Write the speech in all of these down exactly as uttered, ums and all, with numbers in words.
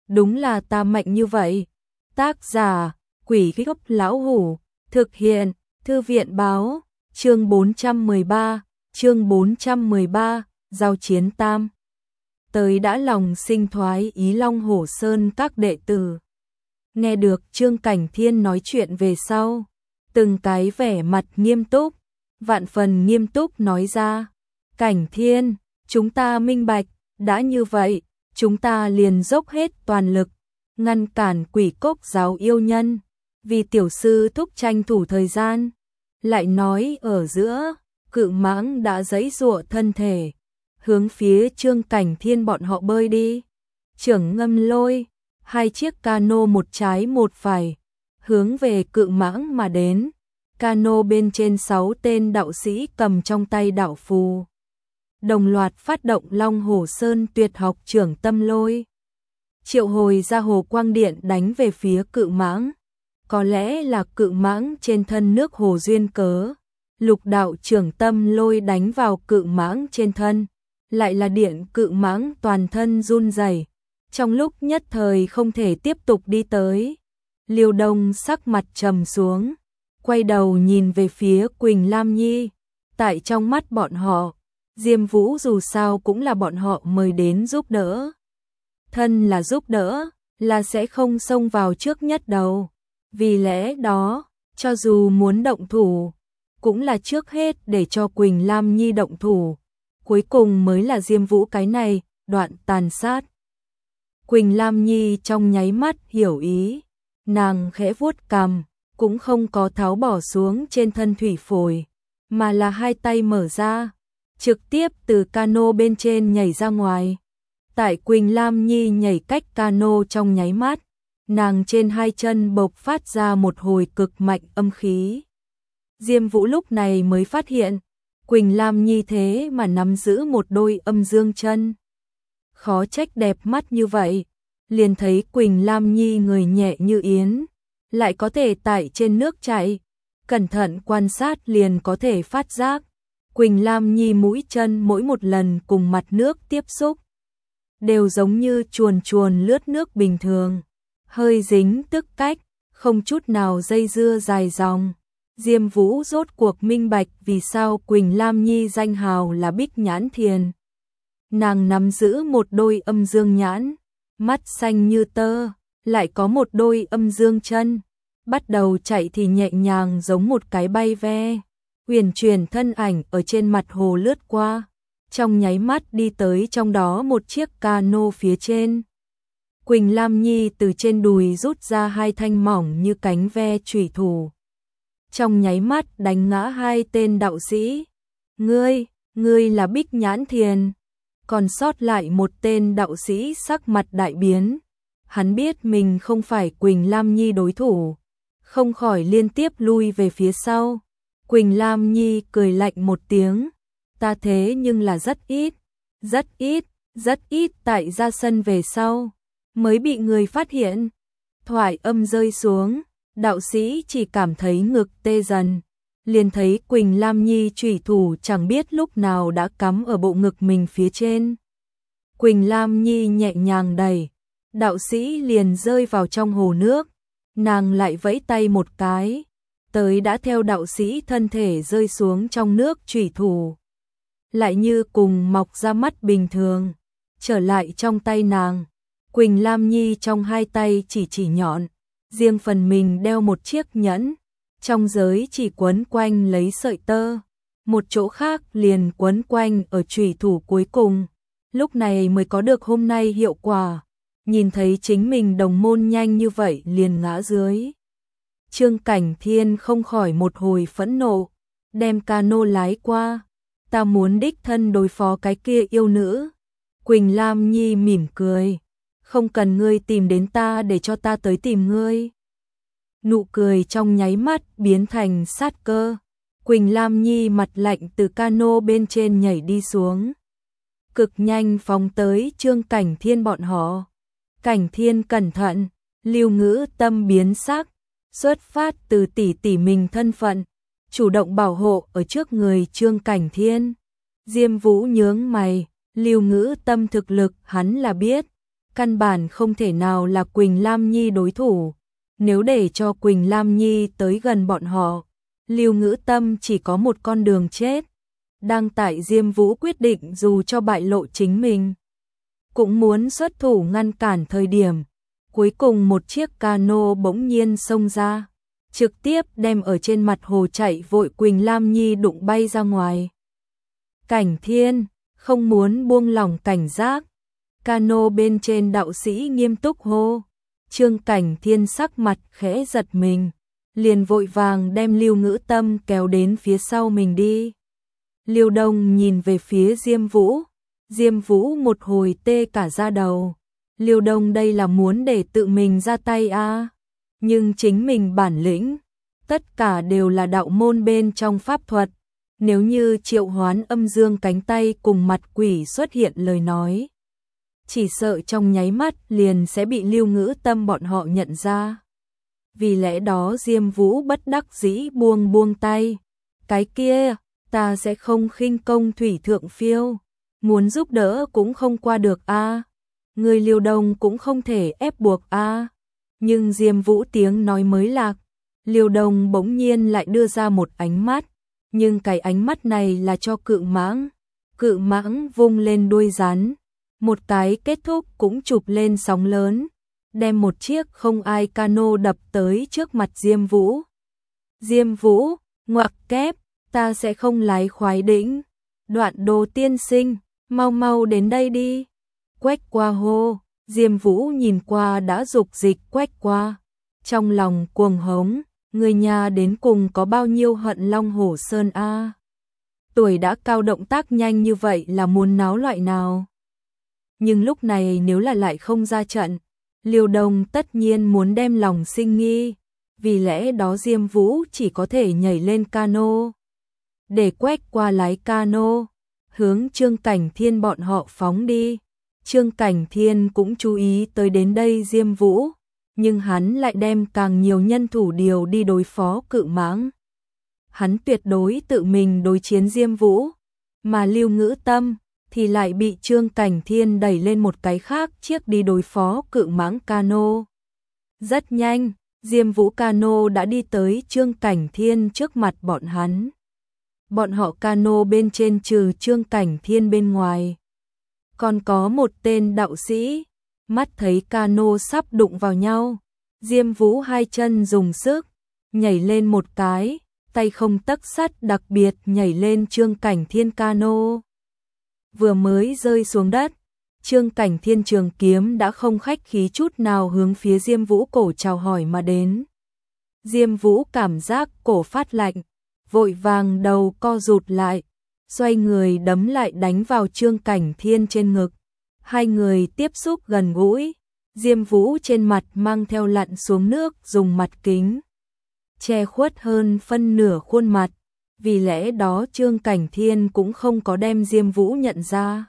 đúng là ta mạnh như vậy. Tác giả, Quỷ Gốc Lão Hủ, thực hiện, Thư viện báo, chương bốn trăm mười ba, chương bốn trăm mười ba, giao chiến tam. Tới đã lòng sinh thoái ý Long Hổ Sơn các đệ tử. Nghe được Trương Cảnh Thiên nói chuyện về sau, từng cái vẻ mặt nghiêm túc, vạn phần nghiêm túc nói ra. Cảnh Thiên, chúng ta minh bạch, đã như vậy, chúng ta liền dốc hết toàn lực, ngăn cản Quỷ Cốc giáo yêu nhân, vì tiểu sư thúc tranh thủ thời gian. Lại nói ở giữa, Cự Mãng đã giãy giụa thân thể, hướng phía Trương Cảnh Thiên bọn họ bơi đi. Trưởng Ngâm Lôi, hai chiếc cano một trái một phải, hướng về Cự Mãng mà đến. Cano bên trên sáu tên đạo sĩ cầm trong tay đạo phù, đồng loạt phát động Long Hổ Sơn tuyệt học Trưởng Tâm Lôi, triệu hồi ra hồ quang điện đánh về phía Cự Mãng. Có lẽ là Cự Mãng trên thân nước hồ duyên cớ, lục đạo Trưởng Tâm Lôi đánh vào Cự Mãng trên thân, lại là điện Cự Mãng toàn thân run rẩy, trong lúc nhất thời không thể tiếp tục đi tới. Liêu Đông sắc mặt trầm xuống, quay đầu nhìn về phía Quỳnh Lam Nhi. Tại trong mắt bọn họ, Diêm Vũ dù sao cũng là bọn họ mời đến giúp đỡ. Thân là giúp đỡ, là sẽ không xông vào trước nhất đầu. Vì lẽ đó, cho dù muốn động thủ, cũng là trước hết để cho Quỳnh Lam Nhi động thủ. Cuối cùng mới là Diêm Vũ cái này, đoạn tàn sát. Quỳnh Lam Nhi trong nháy mắt hiểu ý, nàng khẽ vuốt cằm, cũng không có tháo bỏ xuống trên thân thủy phổi, mà là hai tay mở ra, trực tiếp từ cano bên trên nhảy ra ngoài. Tại Quỳnh Lam Nhi nhảy cách cano trong nháy mắt, nàng trên hai chân bộc phát ra một hồi cực mạnh âm khí. Diêm Vũ lúc này mới phát hiện, Quỳnh Lam Nhi thế mà nắm giữ một đôi âm dương chân. Khó trách đẹp mắt như vậy, liền thấy Quỳnh Lam Nhi người nhẹ như yến, lại có thể tại trên nước chảy, cẩn thận quan sát liền có thể phát giác. Quỳnh Lam Nhi mũi chân mỗi một lần cùng mặt nước tiếp xúc, đều giống như chuồn chuồn lướt nước bình thường, hơi dính tức cách, không chút nào dây dưa dài dòng. Diêm Vũ rốt cuộc minh bạch vì sao Quỳnh Lam Nhi danh hào là Bích Nhãn Thiền. Nàng nắm giữ một đôi âm dương nhãn, mắt xanh như tơ, lại có một đôi âm dương chân, bắt đầu chạy thì nhẹ nhàng giống một cái bay ve, huyền chuyển thân ảnh ở trên mặt hồ lướt qua, trong nháy mắt đi tới trong đó một chiếc cano phía trên. Quỳnh Lam Nhi từ trên đùi rút ra hai thanh mỏng như cánh ve chủy thủ, trong nháy mắt đánh ngã hai tên đạo sĩ. Ngươi, ngươi là Bích Nhãn Thiền. Còn sót lại một tên đạo sĩ sắc mặt đại biến, hắn biết mình không phải Quỳnh Lam Nhi đối thủ, không khỏi liên tiếp lui về phía sau. Quỳnh Lam Nhi cười lạnh một tiếng, ta thế nhưng là rất ít, rất ít, rất ít tại ra sân về sau, mới bị người phát hiện. Thoại âm rơi xuống, đạo sĩ chỉ cảm thấy ngực tê dần, liền thấy Quỳnh Lam Nhi chủy thủ chẳng biết lúc nào đã cắm ở bộ ngực mình phía trên. Quỳnh Lam Nhi nhẹ nhàng đẩy, đạo sĩ liền rơi vào trong hồ nước, nàng lại vẫy tay một cái, tới đã theo đạo sĩ thân thể rơi xuống trong nước chủy thủ, lại như cùng mọc ra mắt bình thường, trở lại trong tay nàng. Quỳnh Lam Nhi trong hai tay chỉ chỉ nhọn, riêng phần mình đeo một chiếc nhẫn, trong giới chỉ quấn quanh lấy sợi tơ, một chỗ khác liền quấn quanh ở chủy thủ cuối cùng, lúc này mới có được hôm nay hiệu quả. Nhìn thấy chính mình đồng môn nhanh như vậy liền ngã dưới, Trương Cảnh Thiên không khỏi một hồi phẫn nộ, đem cano lái qua, ta muốn đích thân đối phó cái kia yêu nữ. Quỳnh Lam Nhi mỉm cười, không cần ngươi tìm đến ta, để cho ta tới tìm ngươi. Nụ cười trong nháy mắt biến thành sát cơ. Quỳnh Lam Nhi mặt lạnh từ cano bên trên nhảy đi xuống, cực nhanh phóng tới Trương Cảnh Thiên bọn họ. Cảnh Thiên cẩn thận, Lưu Ngữ tâm biến sắc, xuất phát từ tỷ tỷ mình thân phận, chủ động bảo hộ ở trước người Trương Cảnh Thiên. Diêm Vũ nhướng mày, Lưu Ngữ tâm thực lực hắn là biết, căn bản không thể nào là Quỳnh Lam Nhi đối thủ. Nếu để cho Quỳnh Lam Nhi tới gần bọn họ, Lưu Ngữ Tâm chỉ có một con đường chết. Đang tại Diêm Vũ quyết định dù cho bại lộ chính mình, cũng muốn xuất thủ ngăn cản thời điểm. Cuối cùng một chiếc cano bỗng nhiên xông ra, trực tiếp đem ở trên mặt hồ chạy vội Quỳnh Lam Nhi đụng bay ra ngoài. Cảnh Thiên không muốn buông lỏng cảnh giác. Cano bên trên đạo sĩ nghiêm túc hô. Trương Cảnh Thiên sắc mặt khẽ giật mình, liền vội vàng đem Lưu Ngữ Tâm kéo đến phía sau mình đi. Lưu Đông nhìn về phía Diêm Vũ, Diêm Vũ một hồi tê cả da đầu. Lưu Đông đây là muốn để tự mình ra tay à? Nhưng chính mình bản lĩnh, tất cả đều là đạo môn bên trong pháp thuật. Nếu như triệu hoán âm dương cánh tay cùng mặt quỷ xuất hiện lời nói, chỉ sợ trong nháy mắt liền sẽ bị Lưu Ngữ Tâm bọn họ nhận ra. Vì lẽ đó Diêm Vũ bất đắc dĩ buông buông tay. Cái kia, ta sẽ không khinh công thủy thượng phiêu, muốn giúp đỡ cũng không qua được a. Người Lưu Đông cũng không thể ép buộc a. Nhưng Diêm Vũ tiếng nói mới lạc, Lưu Đông bỗng nhiên lại đưa ra một ánh mắt, nhưng cái ánh mắt này là cho Cự Mãng. Cự Mãng vung lên đuôi rắn, một cái kết thúc cũng chụp lên sóng lớn, đem một chiếc không ai cano đập tới trước mặt Diêm Vũ. Diêm Vũ, ngoặc kép, ta sẽ không lái khoái đĩnh. Đoạn Đồ tiên sinh, mau mau đến đây đi. Quách Qua hô. Diêm Vũ nhìn qua đã dục dịch Quách Qua, trong lòng cuồng hống, người nhà đến cùng có bao nhiêu hận Long Hổ Sơn a. Tuổi đã cao động tác nhanh như vậy là muốn náo loại nào. Nhưng lúc này nếu là lại không ra trận, Liêu Đông tất nhiên muốn đem lòng sinh nghi, vì lẽ đó Diêm Vũ chỉ có thể nhảy lên cano, để Quách Qua lái cano, hướng Trương Cảnh Thiên bọn họ phóng đi. Trương Cảnh Thiên cũng chú ý tới đến đây Diêm Vũ, nhưng hắn lại đem càng nhiều nhân thủ điều đi đối phó Cự Mãng. Hắn tuyệt đối tự mình đối chiến Diêm Vũ, mà Lưu Ngữ Tâm thì lại bị Trương Cảnh Thiên đẩy lên một cái khác chiếc đi đối phó Cự Mãng cano. Rất nhanh, Diêm Vũ cano đã đi tới Trương Cảnh Thiên trước mặt bọn hắn. Bọn họ cano bên trên trừ Trương Cảnh Thiên bên ngoài, còn có một tên đạo sĩ. Mắt thấy cano sắp đụng vào nhau, Diêm Vũ hai chân dùng sức, nhảy lên một cái, tay không tấc sắt đặc biệt nhảy lên Trương Cảnh Thiên cano. Vừa mới rơi xuống đất, Trương Cảnh Thiên trường kiếm đã không khách khí chút nào hướng phía Diêm Vũ cổ chào hỏi mà đến. Diêm Vũ cảm giác cổ phát lạnh, vội vàng đầu co rụt lại, xoay người đấm lại đánh vào Trương Cảnh Thiên trên ngực. Hai người tiếp xúc gần gũi, Diêm Vũ trên mặt mang theo lặn xuống nước dùng mặt kính che khuất hơn phân nửa khuôn mặt, vì lẽ đó Trương Cảnh Thiên cũng không có đem Diêm Vũ nhận ra.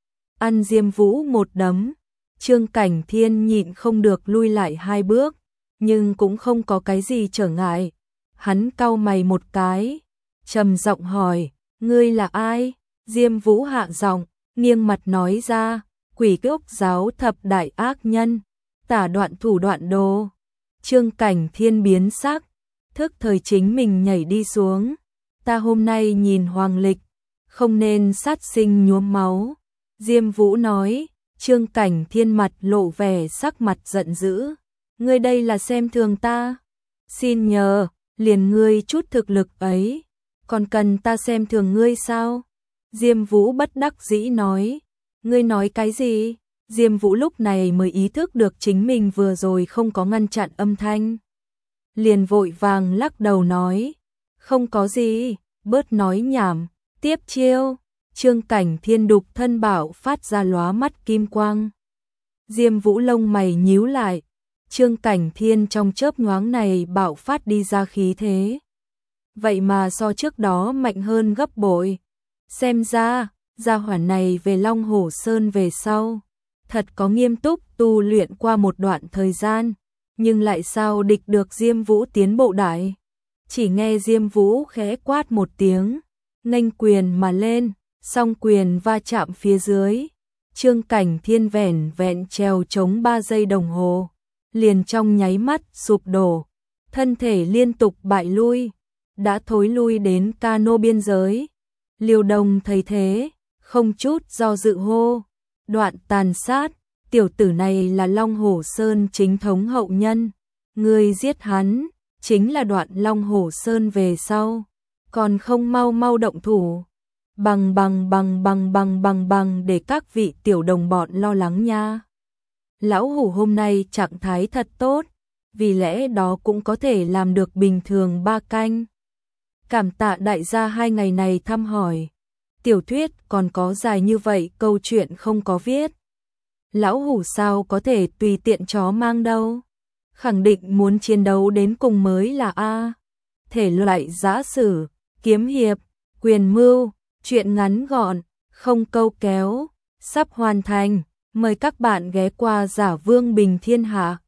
Ăn Diêm Vũ một đấm, Trương Cảnh Thiên nhịn không được lui lại hai bước, nhưng cũng không có cái gì trở ngại. Hắn cau mày một cái, trầm giọng hỏi, ngươi là ai? Diêm Vũ hạ giọng, nghiêng mặt nói ra, Quỷ Cốc giáo thập đại ác nhân, Tả Đoạn Thủ Đoạn Đồ. Trương Cảnh Thiên biến sắc, thức thời chính mình nhảy đi xuống. Ta hôm nay nhìn hoàng lịch, không nên sát sinh nhuốm máu. Diêm Vũ nói. Trương Cảnh Thiên mặt lộ vẻ sắc mặt giận dữ. Ngươi đây là xem thường ta. Xin nhờ, liền ngươi chút thực lực ấy, còn cần ta xem thường ngươi sao? Diêm Vũ bất đắc dĩ nói. Ngươi nói cái gì? Diêm Vũ lúc này mới ý thức được chính mình vừa rồi không có ngăn chặn âm thanh. Liền vội vàng lắc đầu nói. Không có gì, bớt nói nhảm, tiếp chiêu. Trương Cảnh Thiên đục thân bảo phát ra lóa mắt kim quang. Diêm Vũ lông mày nhíu lại. Trương Cảnh Thiên trong chớp nhoáng này bạo phát đi ra khí thế, vậy mà so trước đó mạnh hơn gấp bội. Xem ra, gia hỏa này về Long Hổ Sơn về sau, thật có nghiêm túc tu luyện qua một đoạn thời gian, nhưng lại sao địch được Diêm Vũ tiến bộ đại. Chỉ nghe Diêm Vũ khẽ quát một tiếng, nghênh quyền mà lên, song quyền va chạm phía dưới, Trương Cảnh Thiên vẻn vẹn trèo chống ba giây đồng hồ, liền trong nháy mắt sụp đổ, thân thể liên tục bại lui, đã thối lui đến cano biên giới. Liêu Đông thấy thế, không chút do dự hô, Đoạn Tàn Sát, tiểu tử này là Long Hổ Sơn chính thống hậu nhân, ngươi giết hắn, chính là đoạn Long Hổ Sơn về sau, còn không mau mau động thủ. Bằng bằng bằng bằng bằng bằng bằng để các vị tiểu đồng bọn lo lắng nha. Lão Hủ hôm nay trạng thái thật tốt, vì lẽ đó cũng có thể làm được bình thường ba canh. Cảm tạ đại gia hai ngày này thăm hỏi. Tiểu thuyết còn có dài như vậy, câu chuyện không có viết. Lão Hủ sao có thể tùy tiện chó mang đâu. Khẳng định muốn chiến đấu đến cùng mới là A. Thể loại giã sử, kiếm hiệp, quyền mưu, chuyện ngắn gọn, không câu kéo, sắp hoàn thành. Mời các bạn ghé qua Giả Vương Bình Thiên Hạ.